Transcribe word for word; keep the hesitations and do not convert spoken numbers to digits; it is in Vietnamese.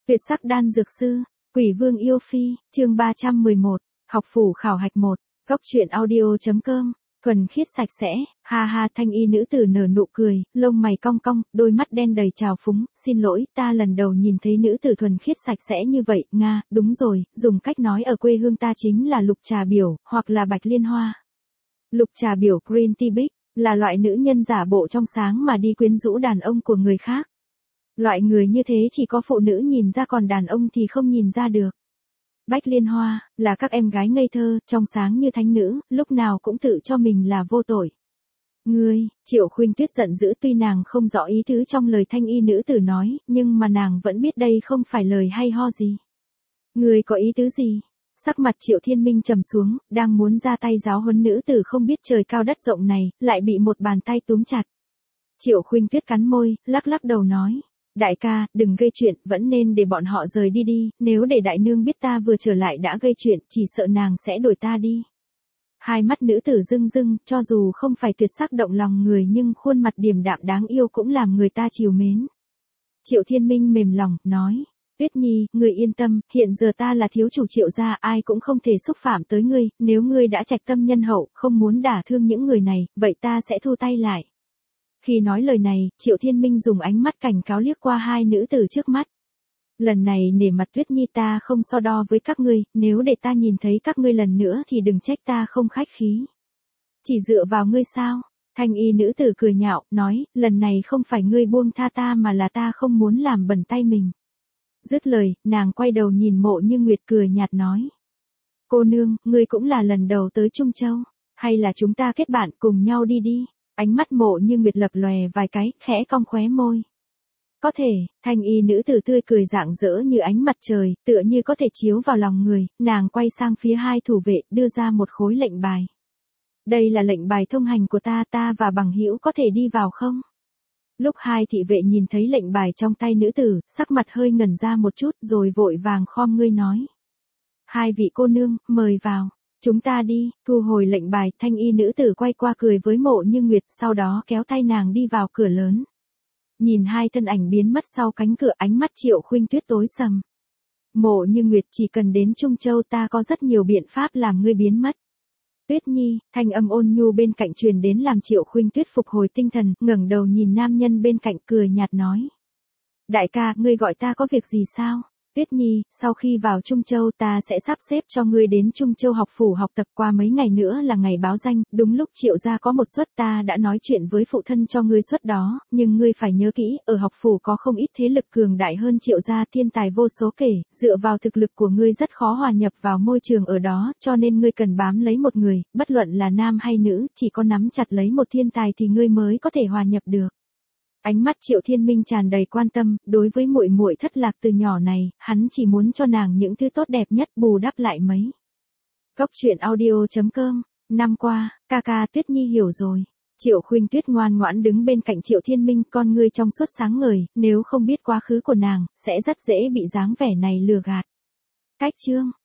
Tuyệt sắc đan dược sư, Quỷ Vương yêu phi, chương ba trăm mười một, học phủ khảo hạch một, góc truyện audio.com, thuần khiết sạch sẽ, ha ha. Thanh y nữ tử nở nụ cười, lông mày cong cong, đôi mắt đen đầy trào phúng, xin lỗi, ta lần đầu nhìn thấy nữ tử thuần khiết sạch sẽ như vậy, nga, đúng rồi, dùng cách nói ở quê hương ta chính là lục trà biểu, hoặc là bạch liên hoa. Lục trà biểu Green Tea Bích, là loại nữ nhân giả bộ trong sáng mà đi quyến rũ đàn ông của người khác. Loại người như thế chỉ có phụ nữ nhìn ra, còn đàn ông thì không nhìn ra được. Bách liên hoa, là các em gái ngây thơ, trong sáng như thánh nữ, lúc nào cũng tự cho mình là vô tội. Ngươi, Triệu Khuynh Tuyết giận dữ, tuy nàng không rõ ý tứ trong lời thanh y nữ tử nói, nhưng mà nàng vẫn biết đây không phải lời hay ho gì. Ngươi có ý tứ gì? Sắc mặt Triệu Thiên Minh trầm xuống, đang muốn ra tay giáo huấn nữ tử không biết trời cao đất rộng này, lại bị một bàn tay túm chặt. Triệu Khuynh Tuyết cắn môi, lắc lắc đầu nói. Đại ca, đừng gây chuyện, vẫn nên để bọn họ rời đi đi, nếu để đại nương biết ta vừa trở lại đã gây chuyện, chỉ sợ nàng sẽ đuổi ta đi. Hai mắt nữ tử rưng rưng, cho dù không phải tuyệt sắc động lòng người nhưng khuôn mặt điềm đạm đáng yêu cũng làm người ta trìu mến. Triệu Thiên Minh mềm lòng, nói, Tuyết Nhi, ngươi yên tâm, hiện giờ ta là thiếu chủ Triệu gia, ai cũng không thể xúc phạm tới ngươi, nếu ngươi đã trạch tâm nhân hậu, không muốn đả thương những người này, vậy ta sẽ thu tay lại. Khi nói lời này, Triệu Thiên Minh dùng ánh mắt cảnh cáo liếc qua hai nữ tử trước mắt. Lần này nể mặt Tuyết Nhi ta không so đo với các ngươi, nếu để ta nhìn thấy các ngươi lần nữa thì đừng trách ta không khách khí. Chỉ dựa vào ngươi sao? Thanh y nữ tử cười nhạo, nói, lần này không phải ngươi buông tha ta mà là ta không muốn làm bẩn tay mình. Dứt lời, nàng quay đầu nhìn Mộ Như Nguyệt cười nhạt nói. Cô nương, ngươi cũng là lần đầu tới Trung Châu, hay là chúng ta kết bạn cùng nhau đi đi? Ánh mắt Mộ Như Nguyệt lập lòe vài cái, khẽ cong khóe môi. Có thể, thanh y nữ tử tươi cười rạng rỡ như ánh mặt trời, tựa như có thể chiếu vào lòng người, nàng quay sang phía hai thủ vệ, đưa ra một khối lệnh bài. Đây là lệnh bài thông hành của ta, ta và bằng hữu có thể đi vào không? Lúc hai thị vệ nhìn thấy lệnh bài trong tay nữ tử, sắc mặt hơi ngẩn ra một chút rồi vội vàng khom ngươi nói. Hai vị cô nương, mời vào. Chúng ta đi, thu hồi lệnh bài, thanh y nữ tử quay qua cười với Mộ Như Nguyệt, sau đó kéo tay nàng đi vào cửa lớn. Nhìn hai thân ảnh biến mất sau cánh cửa, ánh mắt Triệu Khuynh Tuyết tối sầm. Mộ Như Nguyệt, chỉ cần đến Trung Châu ta có rất nhiều biện pháp làm ngươi biến mất. Tuyết Nhi, thanh âm ôn nhu bên cạnh truyền đến làm Triệu Khuynh Tuyết phục hồi tinh thần, ngẩng đầu nhìn nam nhân bên cạnh cười nhạt nói. Đại ca, ngươi gọi ta có việc gì sao? Tuyết Nhi, sau khi vào Trung Châu ta sẽ sắp xếp cho ngươi đến Trung Châu học phủ học tập, qua mấy ngày nữa là ngày báo danh, đúng lúc Triệu gia có một suất, ta đã nói chuyện với phụ thân cho ngươi suất đó, nhưng ngươi phải nhớ kỹ, ở học phủ có không ít thế lực cường đại hơn Triệu gia, thiên tài vô số kể, dựa vào thực lực của ngươi rất khó hòa nhập vào môi trường ở đó, cho nên ngươi cần bám lấy một người, bất luận là nam hay nữ, chỉ có nắm chặt lấy một thiên tài thì ngươi mới có thể hòa nhập được. Ánh mắt Triệu Thiên Minh tràn đầy quan tâm, đối với muội muội thất lạc từ nhỏ này, hắn chỉ muốn cho nàng những thứ tốt đẹp nhất, bù đắp lại mấy. Góc truyện audio.com, năm qua, ca ca Tuyết Nhi hiểu rồi. Triệu Khuynh Tuyết ngoan ngoãn đứng bên cạnh Triệu Thiên Minh, con ngươi trong suốt sáng ngời, nếu không biết quá khứ của nàng, sẽ rất dễ bị dáng vẻ này lừa gạt. Cách chương